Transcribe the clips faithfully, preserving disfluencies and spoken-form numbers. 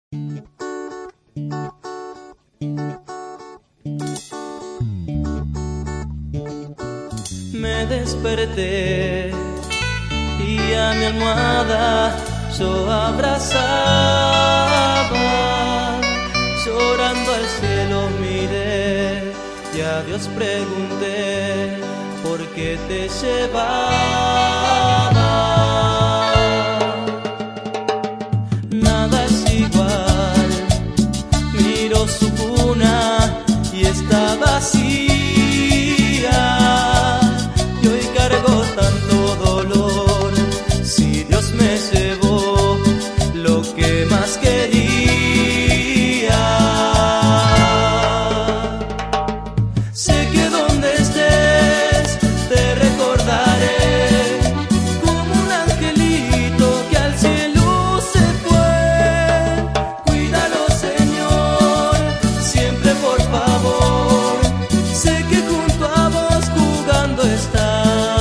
Me desperté y a mi almohada yo abrazaba, llorando al cielo miré y a Dios pregunté por qué te llevaba. Nada es igual, miro su cuna y está vacía. Me llevó lo que más quería. Sé que donde estés te recordaré como un angelito que al cielo se fue. Cuídalo, Señor, siempre por favor. Sé que junto a vos jugando está.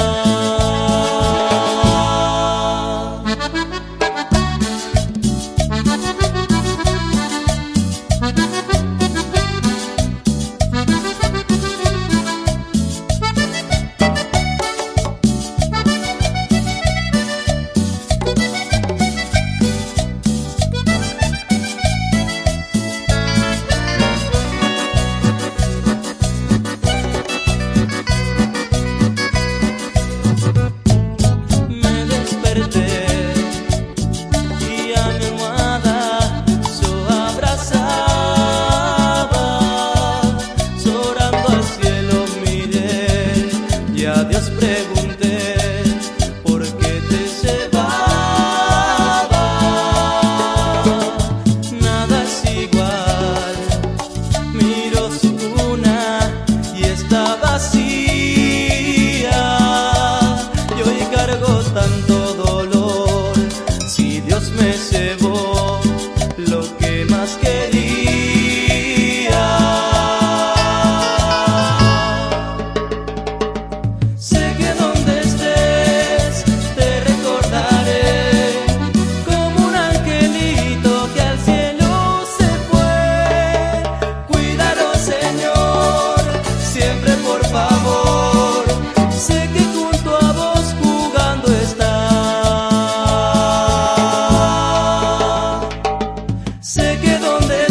Dios pregunté por qué te llevaba. Nada es igual, miro su cuna y está vacía. Y hoy cargo tanto dolor, si Dios me llevó lo que más quería. Sé que donde